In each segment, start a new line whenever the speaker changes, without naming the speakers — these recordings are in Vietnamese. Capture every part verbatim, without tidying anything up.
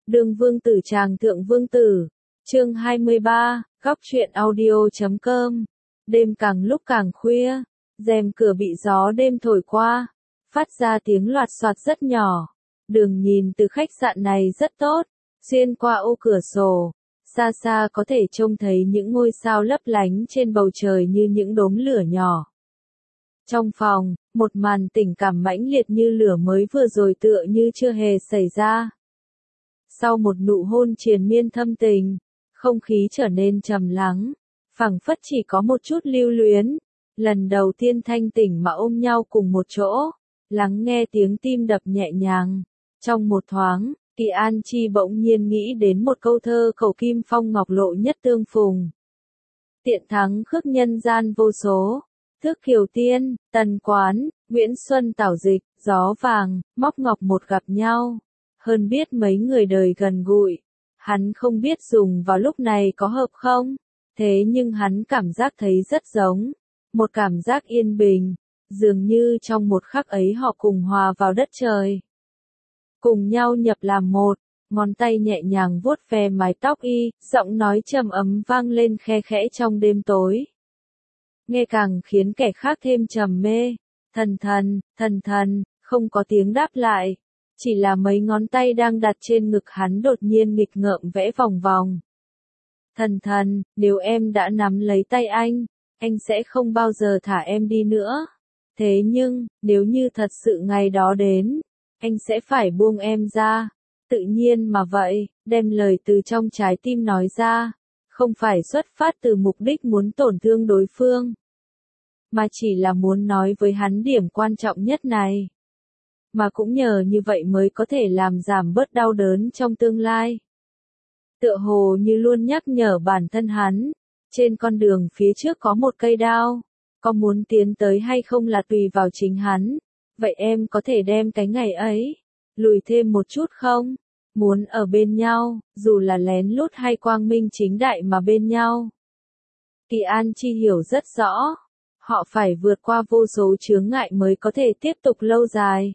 Đường vương tử tràng thượng vương tử. Chương hai mươi ba, góc truyện audio chấm com. Đêm càng lúc càng khuya, rèm cửa bị gió đêm thổi qua, phát ra tiếng loạt soạt rất nhỏ. Đường nhìn từ khách sạn này rất tốt, xuyên qua ô cửa sổ, xa xa có thể trông thấy những ngôi sao lấp lánh trên bầu trời như những đốm lửa nhỏ. Trong phòng, một màn tình cảm mãnh liệt như lửa mới vừa rồi tựa như chưa hề xảy ra. Sau một nụ hôn triền miên thâm tình, không khí trở nên trầm lắng, phảng phất chỉ có một chút lưu luyến. Lần đầu tiên thanh tỉnh mà ôm nhau cùng một chỗ, lắng nghe tiếng tim đập nhẹ nhàng. Trong một thoáng, Kỳ An Chi bỗng nhiên nghĩ đến một câu thơ khẩu kim phong ngọc lộ nhất tương phùng. Tiện thắng khước nhân gian vô số, thước kiều tiên, tần quán, Nguyễn Xuân tảo dịch, gió vàng, móc ngọc một gặp nhau. Hơn biết mấy người đời gần gũi, hắn không biết dùng vào lúc này có hợp không, thế nhưng hắn cảm giác thấy rất giống. Một cảm giác yên bình, dường như trong một khắc ấy họ cùng hòa vào đất trời. Cùng nhau nhập làm một, ngón tay nhẹ nhàng vuốt ve mái tóc y, giọng nói trầm ấm vang lên khe khẽ trong đêm tối. Nghe càng khiến kẻ khác thêm trầm mê. Thần thần, thần thần, không có tiếng đáp lại. Chỉ là mấy ngón tay đang đặt trên ngực hắn đột nhiên nghịch ngợm vẽ vòng vòng. Thần thần, nếu em đã nắm lấy tay anh, anh sẽ không bao giờ thả em đi nữa. Thế nhưng, nếu như thật sự ngày đó đến, anh sẽ phải buông em ra. Tự nhiên mà vậy, đem lời từ trong trái tim nói ra, không phải xuất phát từ mục đích muốn tổn thương đối phương, mà chỉ là muốn nói với hắn điểm quan trọng nhất này. Mà cũng nhờ như vậy mới có thể làm giảm bớt đau đớn trong tương lai. Tựa hồ như luôn nhắc nhở bản thân hắn, trên con đường phía trước có một cây đao, có muốn tiến tới hay không là tùy vào chính hắn. Vậy em có thể đem cái ngày ấy lùi thêm một chút không? Muốn ở bên nhau, dù là lén lút hay quang minh chính đại mà bên nhau. Kỳ An Chi hiểu rất rõ, họ phải vượt qua vô số chướng ngại mới có thể tiếp tục lâu dài.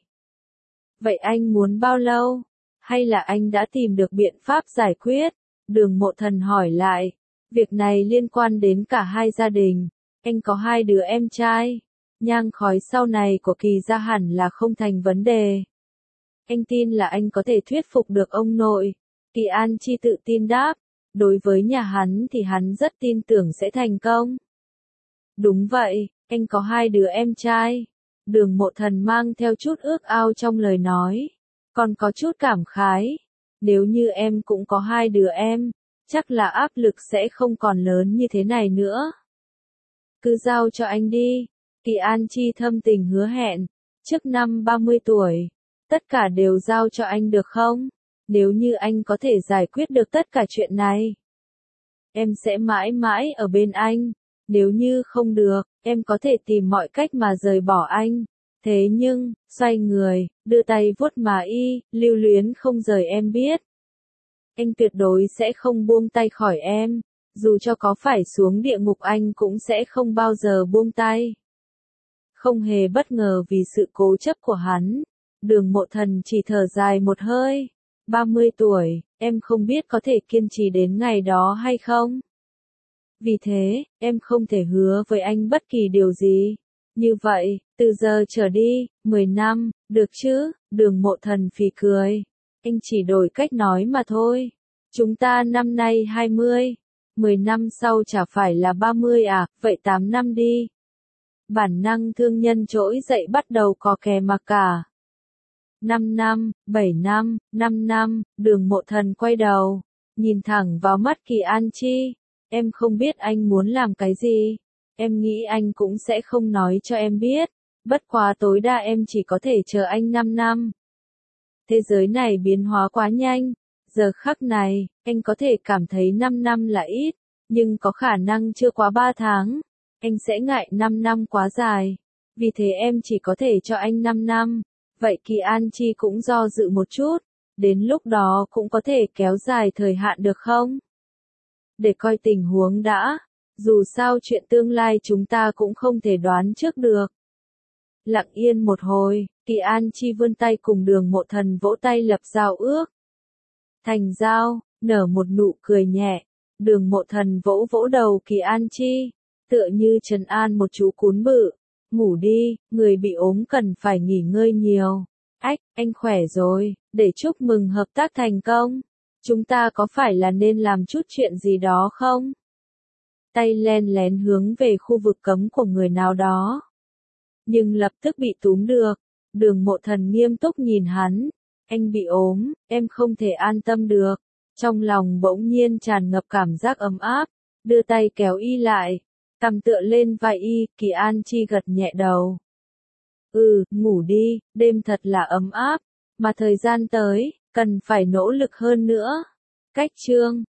Vậy anh muốn bao lâu? Hay là anh đã tìm được biện pháp giải quyết? Đường Mộ Thần hỏi lại. Việc này liên quan đến cả hai gia đình. Anh có hai đứa em trai. Nhang khói sau này của Kỳ gia hẳn là không thành vấn đề. Anh tin là anh có thể thuyết phục được ông nội. Kỳ An Chi tự tin đáp. Đối với nhà hắn thì hắn rất tin tưởng sẽ thành công. Đúng vậy, anh có hai đứa em trai. Đường Mộ Thần mang theo chút ước ao trong lời nói, còn có chút cảm khái. Nếu như em cũng có hai đứa em, chắc là áp lực sẽ không còn lớn như thế này nữa. Cứ giao cho anh đi. Kỳ An Chi thâm tình hứa hẹn, trước năm ba mươi tuổi, tất cả đều giao cho anh được không? Nếu như anh có thể giải quyết được tất cả chuyện này, em sẽ mãi mãi ở bên anh. Nếu như không được, em có thể tìm mọi cách mà rời bỏ anh. Thế nhưng, xoay người, đưa tay vuốt má y, lưu luyến không rời em biết. Anh tuyệt đối sẽ không buông tay khỏi em. Dù cho có phải xuống địa ngục anh cũng sẽ không bao giờ buông tay. Không hề bất ngờ vì sự cố chấp của hắn. Đường Mộ Thần chỉ thở dài một hơi. ba mươi tuổi, em không biết có thể kiên trì đến ngày đó hay không? Vì thế, em không thể hứa với anh bất kỳ điều gì. Như vậy, từ giờ trở đi, mười năm, được chứ? Đường Mộ Thần phì cười. Anh chỉ đổi cách nói mà thôi. Chúng ta năm nay hai mươi. mười năm sau chả phải là ba mươi à, vậy tám năm đi. Bản năng thương nhân trỗi dậy bắt đầu cò kè mà cả. năm năm, bảy năm, năm năm, Đường Mộ Thần quay đầu, nhìn thẳng vào mắt Kỳ An Chi. Em không biết anh muốn làm cái gì. Em nghĩ anh cũng sẽ không nói cho em biết. Bất quá tối đa em chỉ có thể chờ anh năm năm. Thế giới này biến hóa quá nhanh. Giờ khắc này, anh có thể cảm thấy năm năm là ít, nhưng có khả năng chưa quá ba tháng. Anh sẽ ngại năm năm quá dài. Vì thế em chỉ có thể cho anh năm năm. Vậy Kỳ An Chi cũng do dự một chút. Đến lúc đó cũng có thể kéo dài thời hạn được không? Để coi tình huống đã. Dù sao chuyện tương lai chúng ta cũng không thể đoán trước được. Lặng yên một hồi, Kỳ An Chi vươn tay cùng Đường Mộ Thần vỗ tay lập giao ước. Thành Giao, nở một nụ cười nhẹ. Đường Mộ Thần vỗ vỗ đầu Kỳ An Chi, tựa như trấn an một chú cún bự. Ngủ đi, người bị ốm cần phải nghỉ ngơi nhiều. Ách, anh khỏe rồi, để chúc mừng hợp tác thành công. Chúng ta có phải là nên làm chút chuyện gì đó không? Tay len lén hướng về khu vực cấm của người nào đó. Nhưng lập tức bị túm được. Đường Mộ Thần nghiêm túc nhìn hắn. Anh bị ốm, em không thể an tâm được. Trong lòng bỗng nhiên tràn ngập cảm giác ấm áp. Đưa tay kéo y lại. Cằm tựa lên vai y, Kỳ An Chi gật nhẹ đầu. Ừ, ngủ đi, đêm thật là ấm áp. Mà thời gian tới, cần phải nỗ lực hơn nữa. Cách chương